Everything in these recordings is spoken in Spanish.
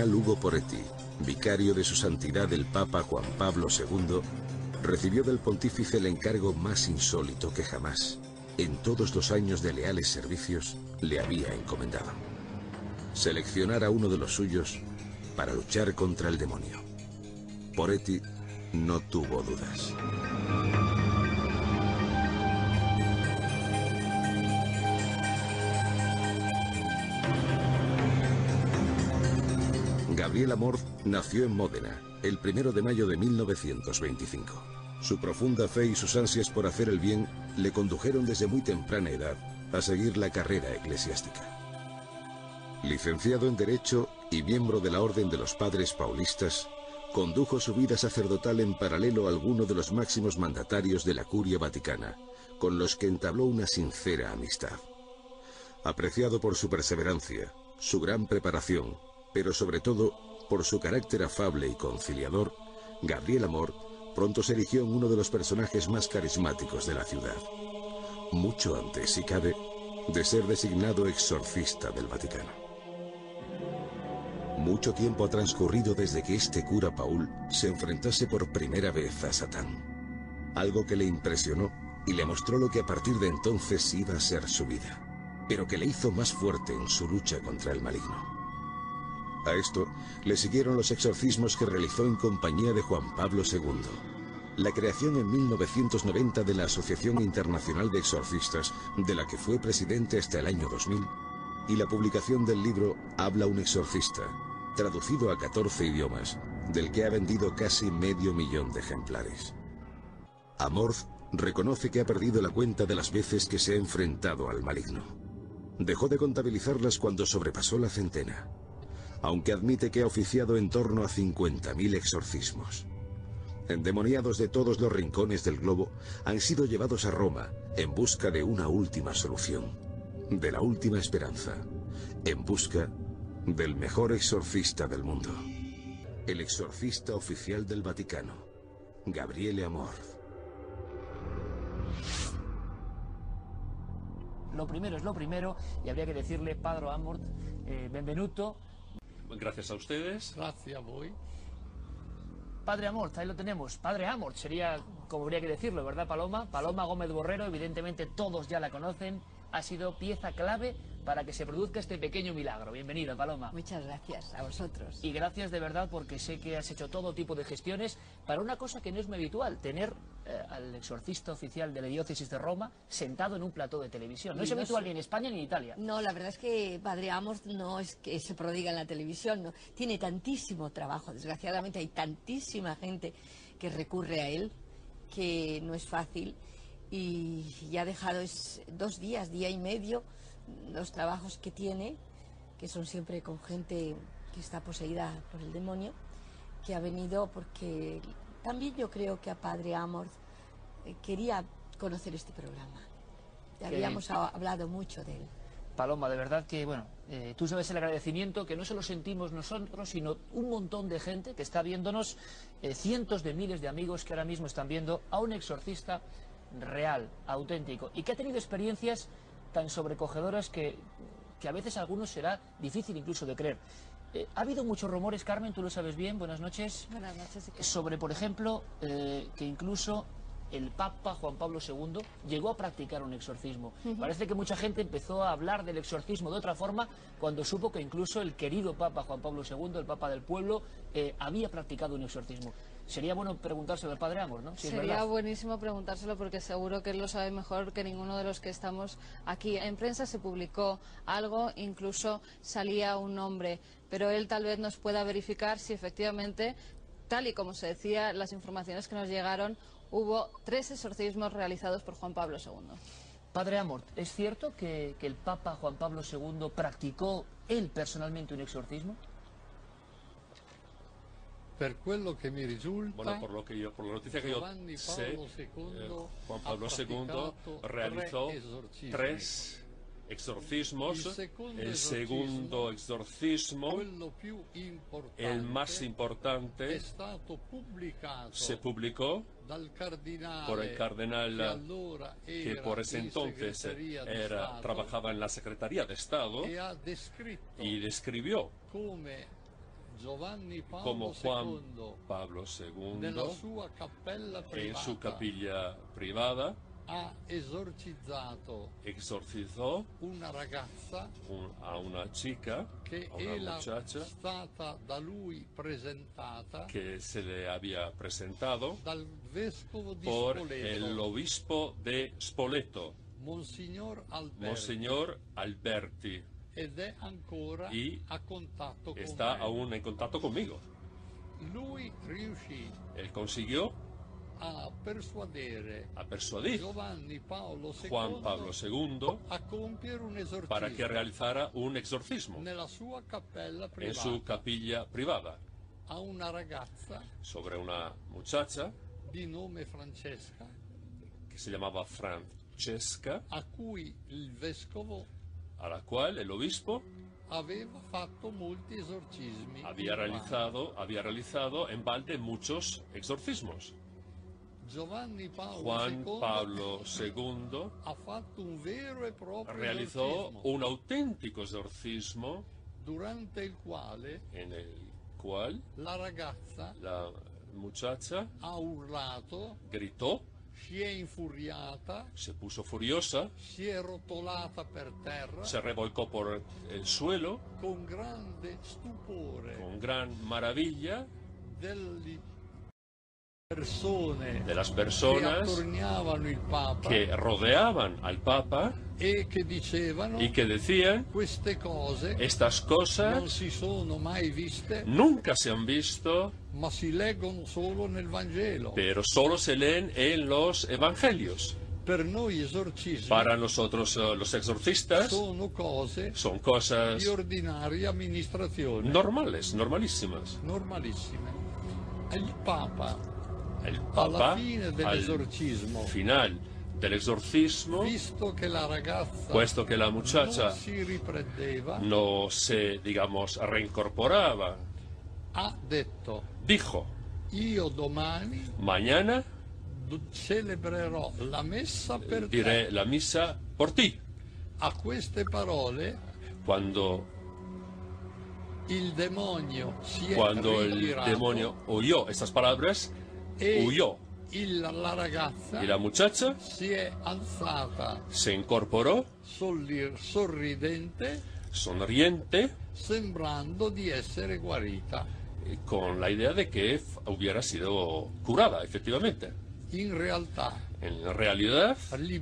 cardenal Ugo Poretti, vicario de su santidad el Papa Juan Pablo II, recibió del pontífice el encargo más insólito que jamás, en todos los años de leales servicios, le había encomendado: seleccionar a uno de los suyos para luchar contra el demonio. Poretti no tuvo dudas. Gabriel Amorth nació en Módena el 1 de mayo de 1925. Su profunda fe y sus ansias por hacer el bien le condujeron desde muy temprana edad a seguir la carrera eclesiástica. Licenciado en Derecho y miembro de la Orden de los Padres Paulistas, condujo su vida sacerdotal en paralelo a alguno de los máximos mandatarios de la Curia Vaticana, con los que entabló una sincera amistad. Apreciado por su perseverancia, su gran preparación, pero sobre todo por su carácter afable y conciliador, Gabriel Amorth pronto se erigió en uno de los personajes más carismáticos de la ciudad, mucho antes, si cabe, de ser designado exorcista del Vaticano. Mucho tiempo ha transcurrido desde que este cura Paul se enfrentase por primera vez a Satán, algo que le impresionó y le mostró lo que a partir de entonces iba a ser su vida, pero que le hizo más fuerte en su lucha contra el maligno. A esto le siguieron los exorcismos que realizó en compañía de Juan Pablo II, la creación en 1990 de la Asociación Internacional de Exorcistas, de la que fue presidente hasta el año 2000, y la publicación del libro Habla un exorcista, traducido a 14 idiomas, del que ha vendido casi 500.000 de ejemplares. Amorth reconoce que ha perdido la cuenta de las veces que se ha enfrentado al maligno. Dejó de contabilizarlas cuando sobrepasó la centena, aunque admite que ha oficiado en torno a 50.000 exorcismos. Endemoniados de todos los rincones del globo han sido llevados a Roma en busca de una última solución, de la última esperanza, en busca del mejor exorcista del mundo. El exorcista oficial del Vaticano, Gabriele Amorth. Lo primero es lo primero, y habría que decirle, Padre Amorth, benvenuto. Gracias a ustedes. Gracias a voi. Padre Amorth, ahí lo tenemos. Padre Amorth sería, como habría que decirlo, ¿verdad, Paloma? Paloma Gómez Borrero, evidentemente todos ya la conocen. Ha sido pieza clave para que se produzca este pequeño milagro. Bienvenida, Paloma. Muchas gracias a vosotros. Y gracias de verdad, porque sé que has hecho todo tipo de gestiones para una cosa que no es muy habitual, tener al exorcista oficial de la diócesis de Roma sentado en un plató de televisión. No es habitual ni en España ni en Italia. No, la verdad es que Padre Amorth no es que se prodiga en la televisión, no. Tiene tantísimo trabajo, desgraciadamente hay tantísima gente que recurre a él, que no es fácil. Y ya ha dejado 2 días, día y medio, los trabajos que tiene, que son siempre con gente que está poseída por el demonio, que ha venido porque también yo creo que a Padre Amorth quería conocer este programa. Habíamos hablado mucho de él. Paloma, de verdad que, bueno, tú sabes el agradecimiento que no solo sentimos nosotros, sino un montón de gente que está viéndonos, cientos de miles de amigos que ahora mismo están viendo a un exorcista real, auténtico, y que ha tenido experiencias tan sobrecogedoras que a veces a algunos será difícil incluso de creer. Ha habido muchos rumores, Carmen, tú lo sabes bien, buenas noches. Buenas noches. Sobre, por ejemplo, que incluso el Papa Juan Pablo II llegó a practicar un exorcismo. Parece que mucha gente empezó a hablar del exorcismo de otra forma cuando supo que incluso el querido Papa Juan Pablo II, el Papa del pueblo, había practicado un exorcismo. Sería bueno preguntárselo al Padre Amorth, ¿no? Si sería buenísimo preguntárselo, porque seguro que él lo sabe mejor que ninguno de los que estamos aquí. En prensa se publicó algo, incluso salía un nombre, pero él tal vez nos pueda verificar si efectivamente, tal y como se decía, las informaciones que nos llegaron, hubo 3 exorcismos realizados por Juan Pablo II. Padre Amorth, ¿es cierto que el Papa Juan Pablo II practicó él personalmente un exorcismo? Per quello che mi risulta, bueno, por la noticia que yo sé, Juan Pablo II realizó 3 exorcismos. El segundo exorcismo, el más importante, se publicó por el cardenal que por ese entonces trabajaba en la Secretaría de Estado, y describió como Juan Pablo II en su capilla privada exorcizó a una chica, a una muchacha que se le había presentado por el obispo de Spoleto, Monsignor Alberti, y está aún en contacto conmigo. Él consiguió a persuadir Juan Pablo II para que realizara un exorcismo en su capilla privada sobre una muchacha que se llamaba Francesca, a la cual el obispo había realizado en balde muchos exorcismos. Juan Pablo II realizó un auténtico exorcismo en el cual la muchacha gritó, se puso furiosa, se revolcó por el suelo con gran maravilla de las personas que rodeaban al Papa y que decían: estas cosas nunca se han visto, pero solo se leen en los evangelios. Para nosotros los exorcistas son cosas normales, normalísimas. El Papa, al final del exorcismo, puesto que la muchacha no se, digamos, reincorporaba, dijo: mañana diré la misa por ti. Cuando el demonio oyó estas palabras, huyó. Y la muchacha se incorporó sonriente, con la idea de que hubiera sido curada, efectivamente. En realidad,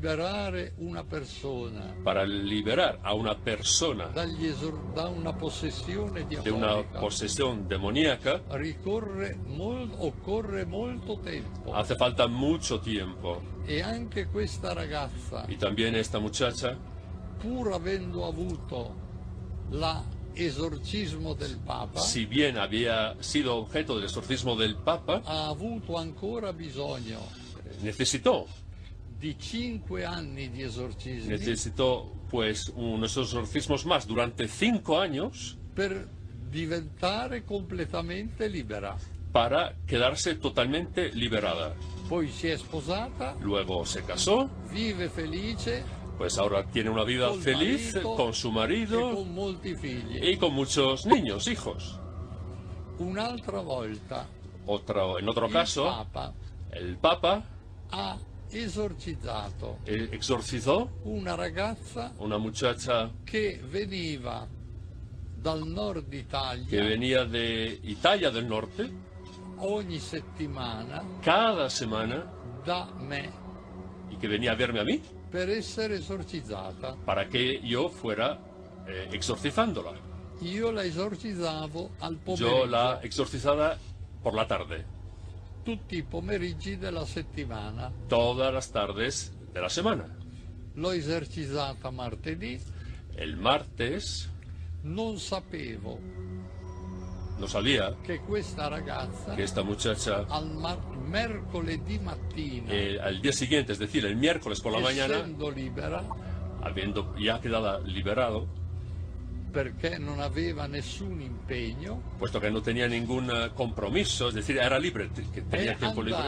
para liberar a una persona de una posesión demoníaca, hace falta mucho tiempo. Y también esta muchacha, si bien había sido objeto del exorcismo del Papa, necesitó pues unos exorcismos más durante 5 años para quedarse totalmente liberada. Luego se casó, pues ahora tiene una vida feliz con su marido y con muchos niños, hijos. En otro caso, el Papa exorcizó una muchacha que venía de Italia del Norte cada semana y que venía a verme a mí para que yo fuera exorcizándola. Yo la exorcizaba por la tarde. Todas las tardes de la semana. El martes no sabía que esta muchacha al día siguiente, es decir, el miércoles por la mañana, habiendo ya quedado liberado, puesto que no tenía ningún compromiso, es decir, era libre, que tenía tiempo libre,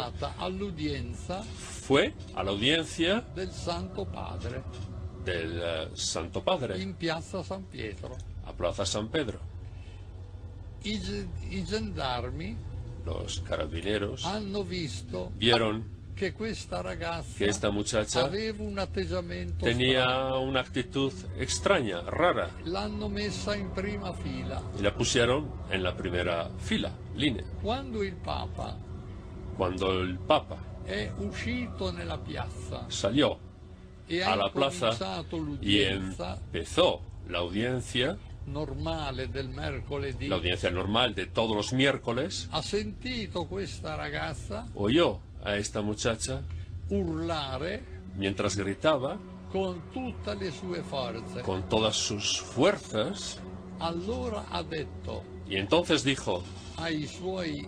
fue a la audiencia del Santo Padre in Piazza San Pietro. a Plaza San Pedro. I gendarmi los carabineros hanno visto vieron que questa ragazza que esta muchacha aveva un atteggiamento tenía strano. una actitud extraña, rara, L'hanno messa in prima fila. y la pusieron en la primera fila, línea. Quando il Papa Cuando el Papa è uscito nella piazza salió e a ha la plaza cominciato y l'udienza empezó la audiencia del mercoledì, la audiencia normal de todos los miércoles, ha sentito questa ragazza oyó a esta muchacha urlare mientras gritaba con tutte le sue forze. con todas sus fuerzas, Allora ha detto y entonces dijo ai suoi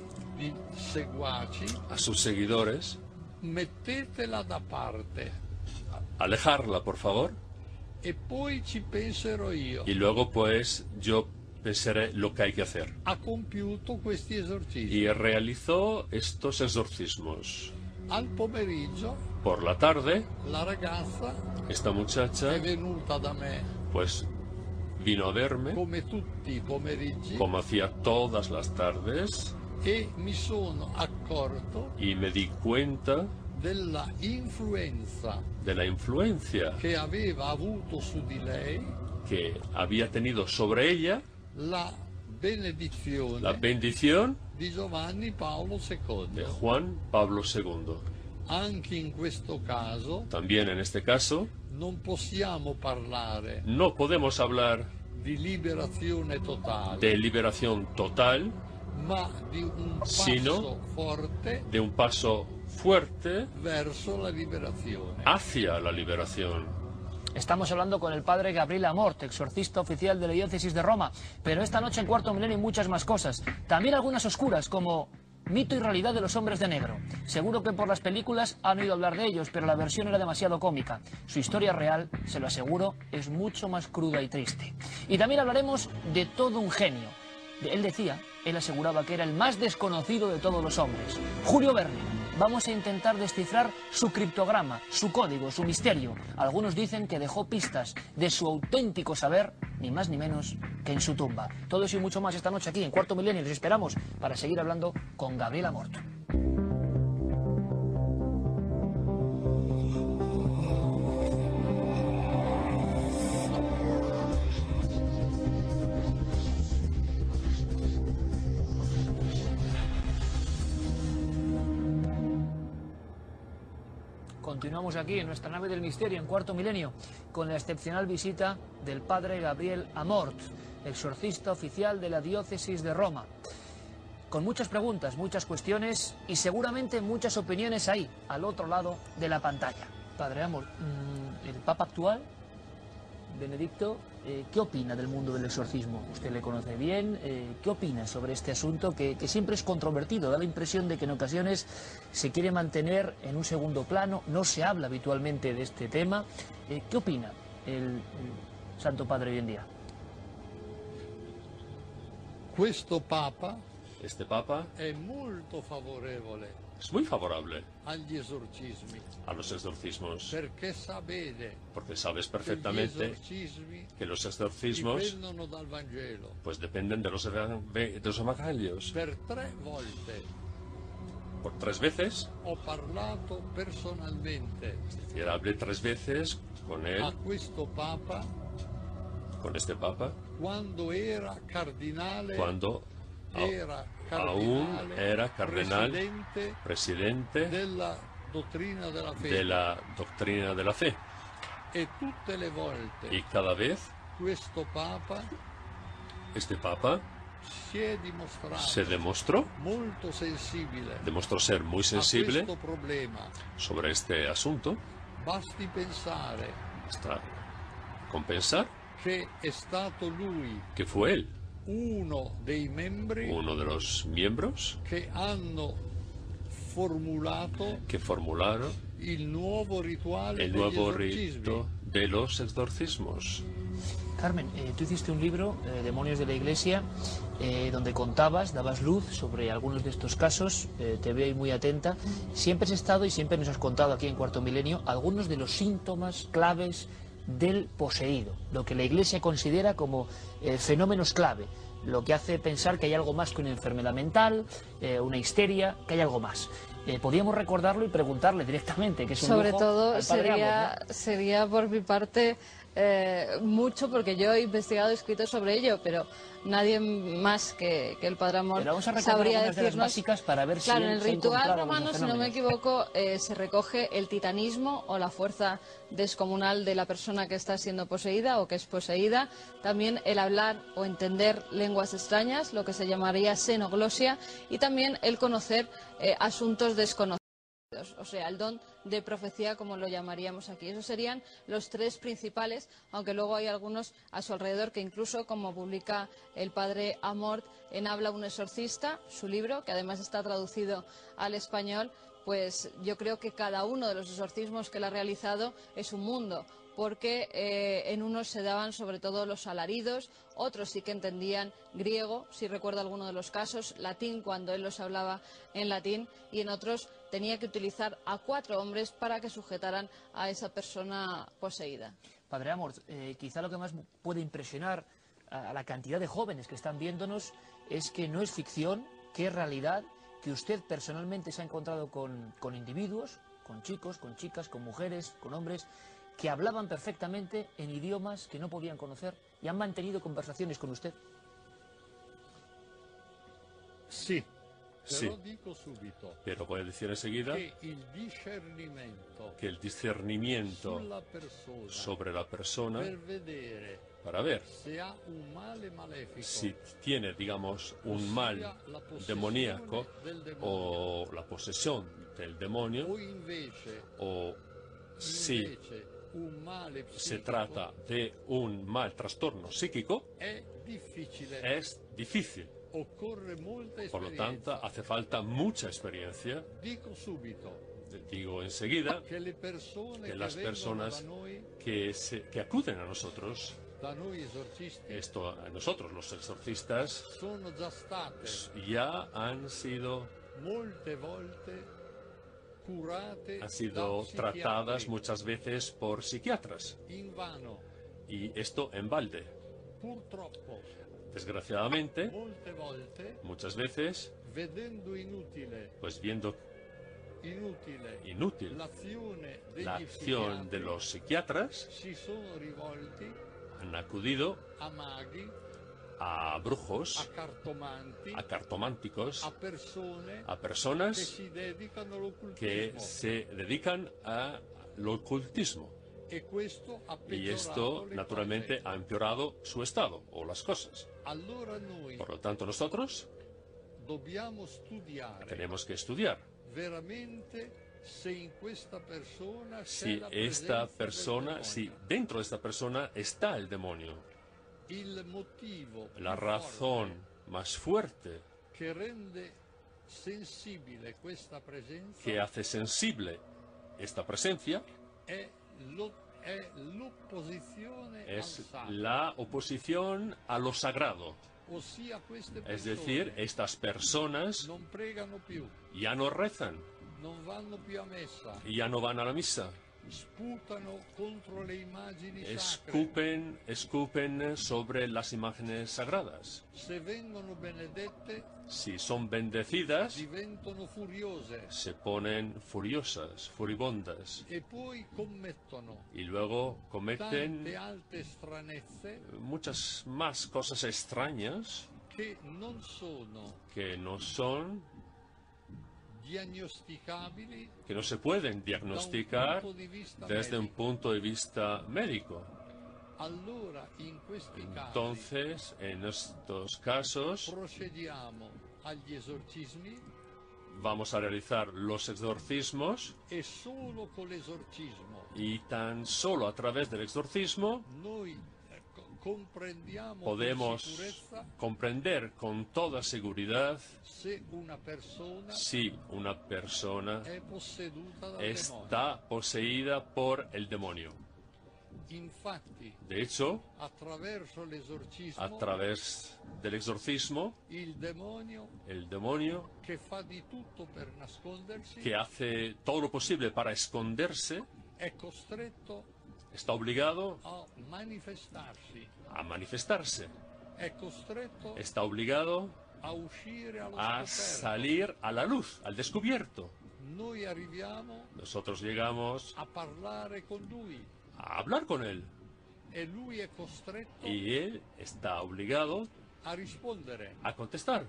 seguaci: a sus seguidores: mettetela da parte alejarla, por favor, e poi ci penserò io. y luego pues yo pensaré lo que hay que hacer. Ha compiuto questi esorcismi. Y realizó estos exorcismos. Al pomeriggio Por la tarde, la ragazza esta muchacha è venuta da me pues vino a verme, come tutti i pomeriggi como hacía todas las tardes, e mi sono accorto y me di cuenta della influenza de la influencia che aveva avuto su di lei que había tenido sobre ella la benedizione la bendición di Giovanni Paolo de II. Juan Pablo II. Anche in questo caso También en este caso non possiamo parlare no podemos hablar di liberazione totale, de liberación total, ma di un passo sino forte de un paso fuerte verso la liberazione. hacia la liberación. Estamos hablando con el padre Gabriel Amort, exorcista oficial de la diócesis de Roma, pero esta noche en Cuarto Milenio hay muchas más cosas, también algunas oscuras como mito y realidad de los hombres de negro. Seguro que por las películas han oído hablar de ellos, pero la versión era demasiado cómica. Su historia real, se lo aseguro, es mucho más cruda y triste. Y también hablaremos de todo un genio. Él aseguraba que era el más desconocido de todos los hombres, Julio Verne. Vamos a intentar descifrar su criptograma, su código, su misterio. Algunos dicen que dejó pistas de su auténtico saber, ni más ni menos que en su tumba. Todo eso y mucho más esta noche aquí en Cuarto Milenio. Les esperamos para seguir hablando con Gabriel Amort. Continuamos aquí en nuestra nave del misterio en Cuarto Milenio con la excepcional visita del padre Gabriel Amort, exorcista oficial de la diócesis de Roma. Con muchas preguntas, muchas cuestiones y seguramente muchas opiniones ahí, al otro lado de la pantalla. Padre Amort, el Papa actual, Benedicto, ¿qué opina del mundo del exorcismo? Usted le conoce bien. ¿Qué opina sobre este asunto que siempre es controvertido? Da la impresión de que en ocasiones se quiere mantener en un segundo plano, no se habla habitualmente de este tema. ¿Qué opina el Santo Padre hoy en día? Este Papa è molto favorevole es muy favorable agli esorcismi, a los exorcismos, perché sa bene porque sabes che gli perfectamente esorcismi que los exorcismos dipendono dal Vangelo. pues dependen de los evangelios. Per 3 volte Por 3 veces, ho parlato personalmente es decir, hablé 3 veces con él, a questo Papa con este Papa, quando era cardinale, cuando era aún era cardenal, presidente presidente della dottrina della fede, de la doctrina de la fe. e tutte le volte Y cada vez questo Papa este Papa si è dimostrato se demostró ser muy a sensible questo problema. sobre este asunto. Basti pensare Hasta compensar che è stato lui que fue él uno dei membri uno de los miembros che hanno formulato que formularon il nuovo rituale el degli nuevo esorcismi. rito de los exorcismos. Carmen, tú hiciste un libro, Demonios de la Iglesia, donde dabas luz sobre algunos de estos casos. Te veo ahí muy atenta. Siempre has estado y siempre nos has contado aquí en Cuarto Milenio algunos de los síntomas claves del poseído, lo que la Iglesia considera como fenómenos clave. lo que hace pensar que hay algo más que una enfermedad mental, una histeria, que hay algo más. Podríamos recordarlo y preguntarle directamente, que es un Sobre lujo todo al padre Amor, ¿no? sería por mi parte mucho, porque yo he investigado y escrito sobre ello, pero nadie más que el Padre Amor Pero vamos a recordar sabría algunas de las decirnos. básicas para ver Claro, si en el se ha ritual encontrado romano, algunos si no me fenómenos. equivoco, se recoge el titanismo o la fuerza descomunal de la persona que está siendo poseída o que es poseída. También el hablar o entender lenguas extrañas, lo que se llamaría xenoglosia, y también el conocer asuntos desconocidos. O sea, el don de profecía, como lo llamaríamos aquí. Esos serían los tres principales, aunque luego hay algunos a su alrededor que incluso, como publica el padre Amort en Habla un exorcista, su libro, que además está traducido al español, pues yo creo que cada uno de los exorcismos que él ha realizado es un mundo, porque en unos se daban sobre todo los alaridos, otros sí que entendían griego, si recuerdo alguno de los casos, latín cuando él los hablaba en latín, y en otros tenía que utilizar a 4 hombres para que sujetaran a esa persona poseída. Padre Amor, quizá lo que más puede impresionar a la cantidad de jóvenes que están viéndonos es que no es ficción, que es realidad, que usted personalmente se ha encontrado con individuos, con chicos, con chicas, con mujeres, con hombres, que hablaban perfectamente en idiomas que no podían conocer y han mantenido conversaciones con usted. Sì, Sí, però dico subito pero voy a decir enseguida che il discernimento que el discernimiento sulla persona sobre la persona, per vedere para ver se ha un male malefico si tiene, digamos, un mal demoníaco o la posesión del demonio, o invece o si un male se psichico, trata de un mal trastorno psíquico, è difficile, es difícil. occorre molta Por lo esperienza. tanto, hace falta mucha experiencia. Dico subito Digo enseguida che le persone que che las vengono personas da noi que acuden a nosotros, esorcisti, a nosotros los exorcistas, sono già state ya han sido molte volte curate han sido da tratadas psichiatri, muchas veces por psiquiatras, invano. y esto en balde. Purtroppo, Desgraciadamente, molte volte, muchas veces, vedendo inutile pues viendo inútil l'azione degli la acción de psichiatri, los psiquiatras, si sono rivolti han acudido a maghi, a a brujos, cartomanti, a cartománticos, a persone a che personas si dedicano all'occultismo. que se dedican al ocultismo. E questo ha Y peggiorato esto, le naturalmente, cose. ha empeorado su estado o las cosas. Allora noi Por lo tanto, nosotros dobbiamo studiare tenemos que estudiar veramente se in questa persona c'è si la esta presenza persona, del si demonio. dentro de esta persona está el demonio. Il motivo La più razón forte más fuerte che rende sensibile questa presenza que hace sensible esta presencia è l'opposizione al es sacro, la oposición a lo sagrado. ossia queste Es persone decir, estas personas non pregano più, ya no rezan, non vanno più a messa, ya no van a la misa, sputano contro le immagini sacre, escupen sobre las imágenes sagradas. se vengono benedette Si son bendecidas, diventano furiose se ponen furiosas, furibundas, e poi commettono y luego tante cometen altre stranezze muchas más cosas extrañas che non sono que no son, diagnosticabili que no se pueden diagnosticar da un punto di vista desde un medico. punto de vista médico. Allora, in questi casi Entonces, en estos casos, procediamo agli esorcismi vamos a realizar los exorcismos e solo con l'esorcismo y tan solo a través del exorcismo noi comprendiamo podemos con sicurezza comprender con toda seguridad se una persona si una persona è posseduta dal está poseída por el demonio. demonio. Infatti, De hecho, attraverso l'esorcismo, a través del exorcismo, il demonio el demonio, che fa di tutto per nascondersi que hace todo lo posible para esconderse, è costretto está obligado a manifestarsi. a manifestarse. está obligado a salir a la luz, al descubierto. Nosotros llegamos a hablar con él. Y él está obligado a contestar.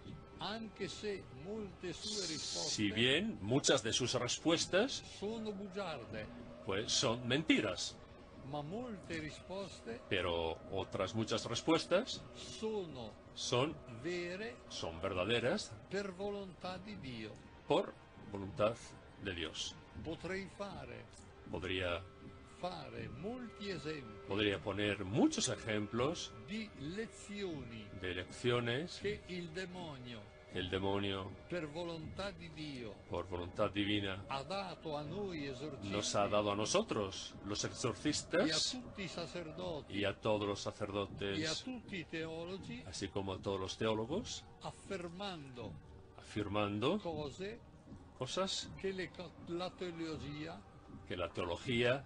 Si bien muchas de sus respuestas pues son mentiras, pero otras muchas respuestas son verdaderas por voluntad de Dios. Podría poner muchos ejemplos de lecciones que el demonio, por voluntad divina, nos ha dado a nosotros, los exorcistas, y a todos los sacerdotes, así como a todos los teólogos, afirmando cosas que la teología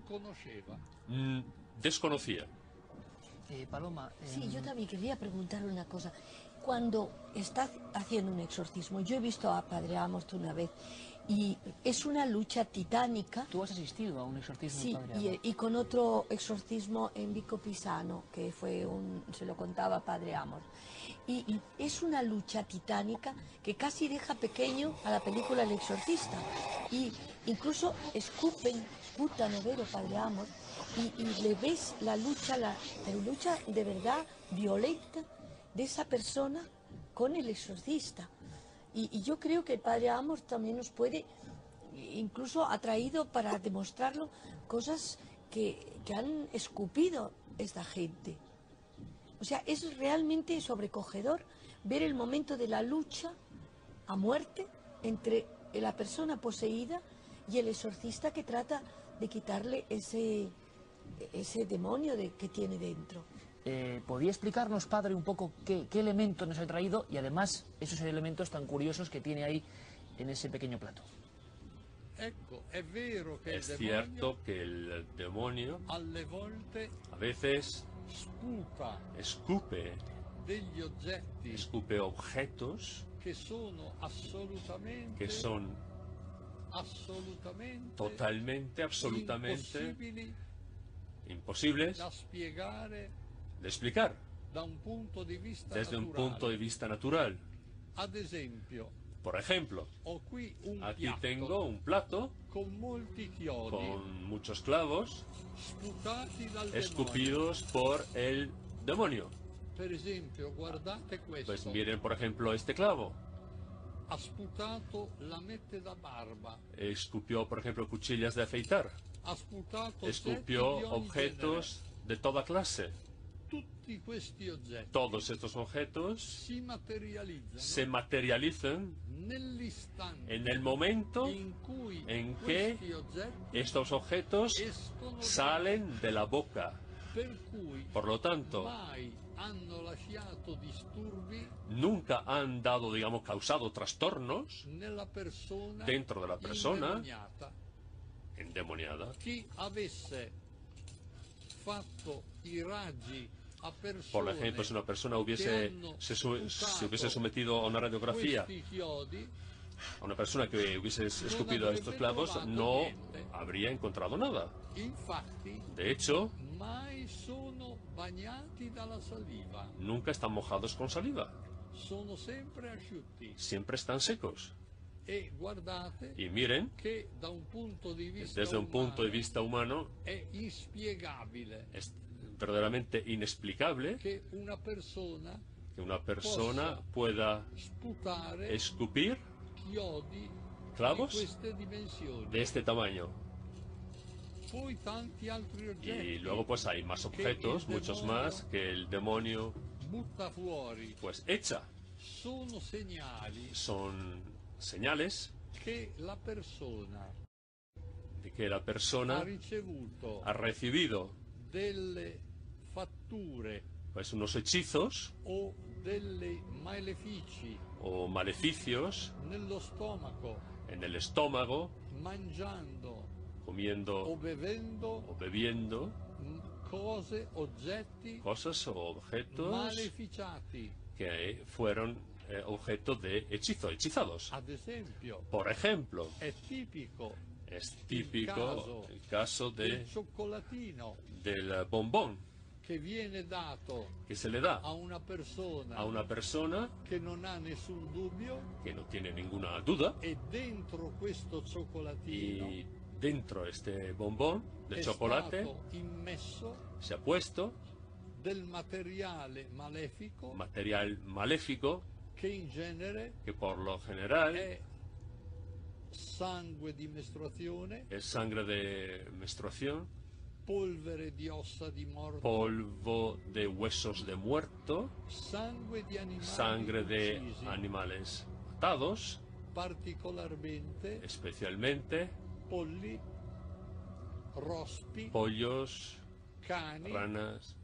desconocía. Paloma. Sí, yo también quería preguntar una cosa. Cuando está haciendo un exorcismo, yo he visto a Padre Amorth una vez y es una lucha titánica. ¿Tú has asistido a un exorcismo? Sí, Padre Amorth? y con otro exorcismo en Vico Pisano, que fue se lo contaba Padre Amorth. Y es una lucha titánica que casi deja pequeño a la película El Exorcista. Y incluso esputan vero Padre Amorth, y le ves la lucha de verdad violenta de esa persona con el exorcista. Y yo creo que el Padre Amorth también nos puede, incluso ha traído para demostrarlo cosas que han escupido esta gente. O sea, es realmente sobrecogedor ver el momento de la lucha a muerte entre la persona poseída y el exorcista que trata de quitarle ese demonio que tiene dentro. ¿Podría explicarnos, padre, un poco qué elementos nos ha traído y además esos elementos tan curiosos que tiene ahí en ese pequeño plato? Es cierto que el demonio a veces escupe objetos que son totalmente, absolutamente imposibles de explicar desde un punto de vista natural. Por ejemplo, aquí tengo un plato con muchos clavos escupidos por el demonio. Pues miren, por ejemplo, este clavo. Escupió, por ejemplo, cuchillas de afeitar. Escupió objetos de toda clase. Todos estos objetos se materializan en el momento en que estos objetos salen de la boca. Por lo tanto, nunca han dado, digamos, causado trastornos dentro de la persona endemoniada. Por ejemplo, si una persona se hubiese sometido a una radiografía, a una persona que hubiese escupido a estos clavos, no habría encontrado nada. De hecho, nunca están mojados con saliva. Siempre están secos. Y miren, desde un punto de vista humano, es verdaderamente inexplicable que una persona pueda escupir clavos de este tamaño. Y luego pues hay más objetos, muchos más, que el demonio pues echa. Son señales de que la persona ha recibido pues unos hechizos o maleficios en el estómago, comiendo o bebiendo cose, oggetti cosas o objetos maleficiati. que fueron objeto de hechizo, hechizados. Ad esempio, Por ejemplo, è tipico es típico el caso del cioccolatino del bombón che viene dato que se le da a una persona a una persona che non ha nessun dubbio, que no tiene ninguna duda, e dentro questo cioccolatino y dentro este bombón de è chocolate stato immesso se ha puesto del materiale malefico material maléfico che in genere que por lo general è sangue di mestruazione, es sangre de menstruación, polvere di ossa di morto, polvo de huesos de muerto, sangue di animali sangre de uccisi, animales matados, particolarmente especialmente polli, rospi, pollos, cani, ranas,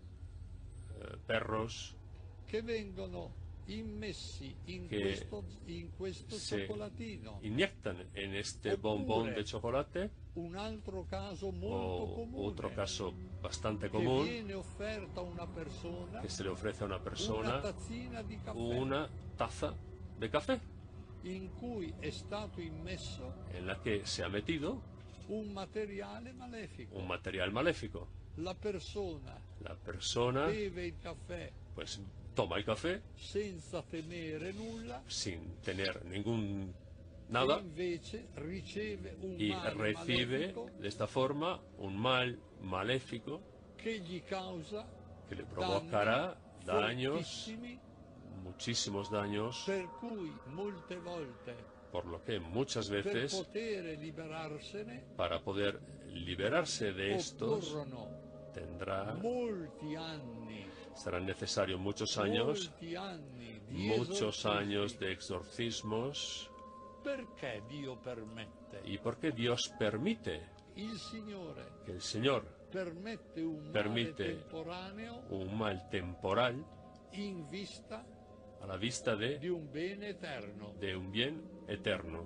perros, che vengono immessi in che questo se cioccolatino. inyectan en este bombón de chocolate. Un altro caso molto O comune, otro caso bastante che común, viene offerta a una persona que se le ofrece a una una persona tazzina di caffè una taza de café in cui è stato immesso en la que se ha metido un materiale malefico. un material maléfico. La persona La persona beve il caffè pues toma el café senza temere nulla sin tener ningún e nada invece riceve un y male recibe malefico de esta forma un mal maléfico che gli causa que le provocará daños, fortissimi, muchísimos daños, per cui molte volte por lo que muchas per veces poter liberarsene para poder liberarse de estos occorrono tendrá, molti anni, serán necesarios muchos años, molti anni di muchos esorcismi. años de exorcismos. Perché Dio permette? ¿Y por qué Dios permite Il Signore que el Señor permette un male Permite temporaneo un mal temporal in vista a la vista di un bene eterno. de un bien eterno?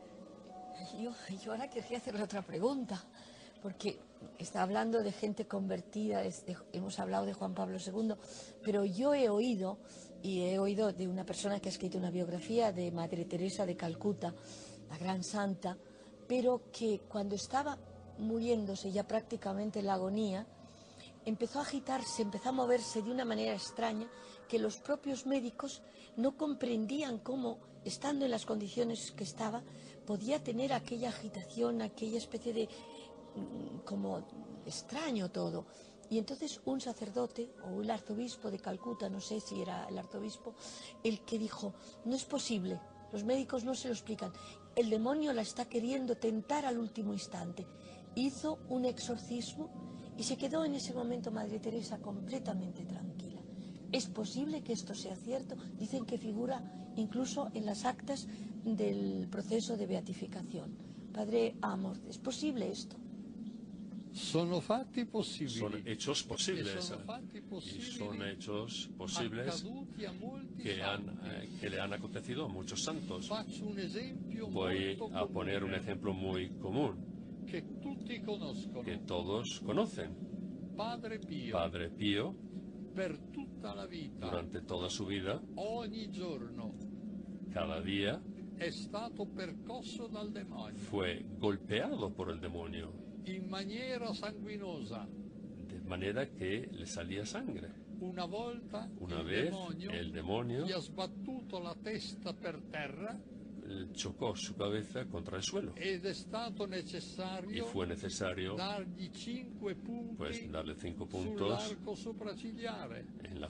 Yo ahora querría hacerle otra pregunta, porque está hablando de gente convertida, hemos hablado de Juan Pablo II, pero yo he oído de una persona que ha escrito una biografía de Madre Teresa de Calcuta, la gran santa, pero que cuando estaba muriéndose ya prácticamente en la agonía, empezó a agitarse, empezó a moverse de una manera extraña que los propios médicos no comprendían cómo, estando en las condiciones que estaba, podía tener aquella agitación, aquella especie de como extraño todo. Y entonces un sacerdote o el arzobispo de Calcuta, no sé si era el arzobispo, el que dijo, no es posible, los médicos no se lo explican, el demonio la está queriendo tentar al último instante. Hizo un exorcismo y se quedó en ese momento Madre Teresa completamente tranquila. ¿Es posible que esto sea cierto? Dicen que figura incluso en las actas del proceso de beatificación. Padre Amor, ¿es posible esto? Sono fatti possibili. Son hechos posibles. Sono fatti Y possibili son hechos posibles accaduti a molti santi. que le han acontecido a muchos santos. Faccio un esempio Voy molto a poner un comune ejemplo muy común che tutti conoscono. que todos conocen. Padre Pio, Padre Pío, per tutta la vita, durante toda su vida, ogni giorno, cada día, è stato percosso dal demonio fue golpeado por el demonio, in maniera sanguinosa. de manera que le salía sangre. Una volta Una il vez demonio el demonio gli ha sbattuto la testa per terra chocó su cabeza contra el suelo ed è stato y necessario fue necesario dargli 5 punti pues darle 5 puntos sull'arco sopraccigliare.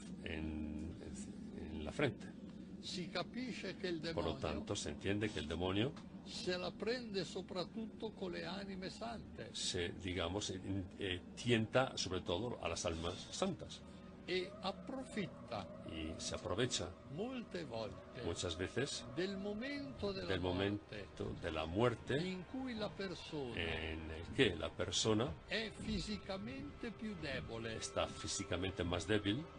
en la frente. Si capisce che il Por lo demonio tanto, se entiende que el demonio se la prende soprattutto con le anime sante digamos, tienta sobre todo a las almas santas e approfitta y se aprovecha molte volte muchas veces del momento della del momento morte de la muerte in cui la persona en el que la persona è fisicamente più debole está físicamente más débil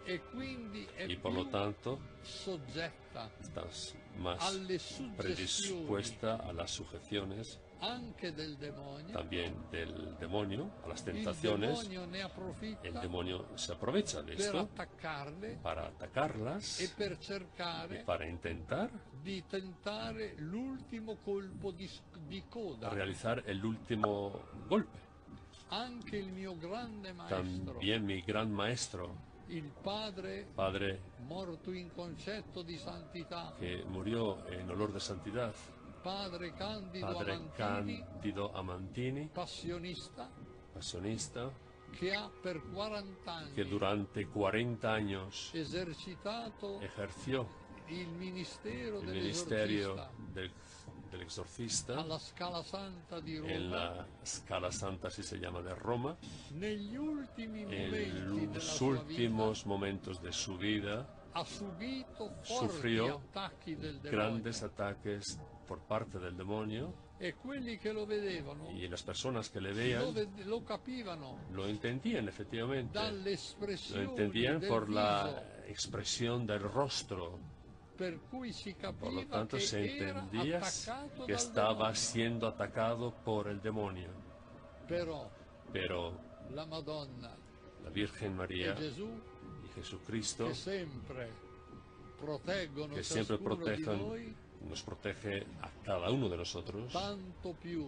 y por lo tanto soggetta estás más alle suggestioni predispuesta a las sujeciones anche del demonio. también del demonio, a las Il tentaciones. demonio ne El approfitta demonio se aprovecha de per esto attaccarle para atacarlas e per y cercare para intentar di tentare l'ultimo colpo di coda. realizar el último golpe. Anche il mio grande maestro, También mi gran maestro, il padre padre morto in concetto di santità, que murió en olor de santidad, padre Candido padre Amantini, Candido Amantini, passionista, pasionista, che ha per 40 anni que durante 40 años esercitato ejerció il ministero el ministerio dell'esorcista del exorcista alla Scala Santa di en Roma. la Scala Santa, así se llama, de Roma. Negli ultimi momenti En della los sua últimos momentos de su vida vita ha subito forti sufrió attacchi del demonio grandes ataques por parte del demonio, e quelli che lo vedevano y las personas que le veían lo capivano lo entendían efectivamente, lo dall'espressione entendían del por la viso, expresión del rostro. per cui si Por lo capiva tanto che se era entendía attaccato que dal estaba demonio. siendo atacado por el demonio. Però Pero la Madonna la Virgen e María Gesù, y Jesucristo, che sempre proteggono que siempre ciascuno di noi, nos protege a cada uno de nosotros, tanto più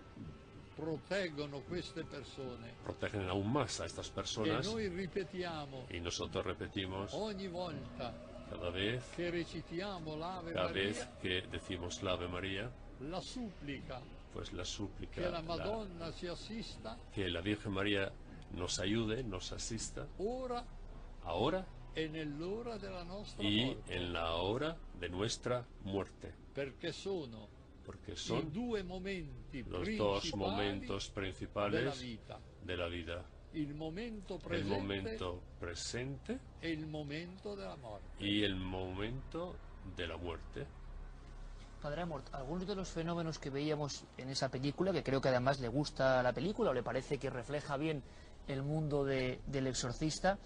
proteggono queste persone. protegen aún más a estas E personas, noi ripetiamo y nosotros repetimos ogni volta cada vez che recitiamo l'Ave cada Maria, vez que decimos la Ave María, la supplica pues la súplica, che la Madonna ci assista que la Virgen María nos ayude, nos asista, ora ahora e nell'ora della nostra y morte, en la hora de nuestra muerte, perché sono porque i son due momenti los dos principali momentos della principales vita, de la vida, il momento el presente momento presente e il momento della morte. y el momento de la muerte. Padre Amort, algunos de los fenómenos que veíamos en esa película, que creo que además le gusta la película o le parece que refleja bien el mundo del exorcista,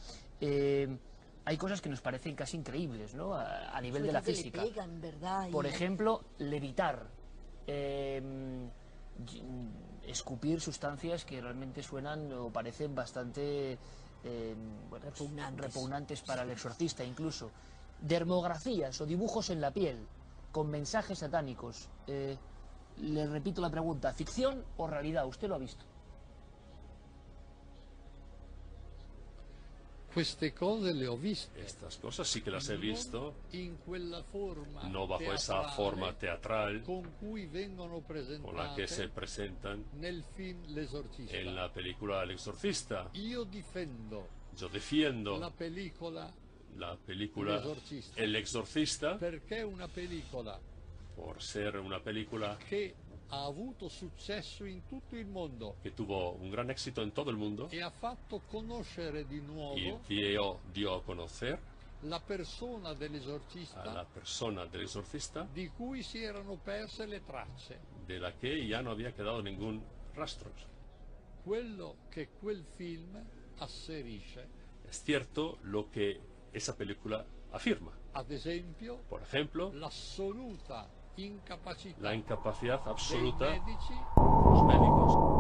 hay cosas que nos parecen casi increíbles, ¿no? A nivel de la Sobre todo que física. le pegan, ¿verdad? Por Y- ejemplo, levitar, escupir sustancias que realmente suenan o parecen bastante bueno, repugnantes para el exorcista incluso. Dermografías o dibujos en la piel con mensajes satánicos. Le repito la pregunta, ¿ficción o realidad? ¿Usted lo ha visto? Queste cose le ho viste Estas cosas sí que las he visto, in quella forma no bajo esa teatrale forma teatral con cui vengono con la que se presentate presentan nel film L'Esorcista. en la película El Exorcista. Io difendo Yo defiendo la pellicola la película L'Esorcista. El Exorcista perché è una pellicola por ser una película che ha avuto successo in tutto il mondo que tuvo un gran éxito en todo el mundo e ha fatto conoscere di y nuovo dio a conocer la persona a la dell'esorcista persona del exorcista di cui si erano perse le tracce. de la que ya no había quedado ningún rastro. Quello che quel film asserisce, Es cierto lo que esa película afirma. ad esempio, Por ejemplo, l'assoluta incapacità la incapacidad dei absoluta medici de los médicos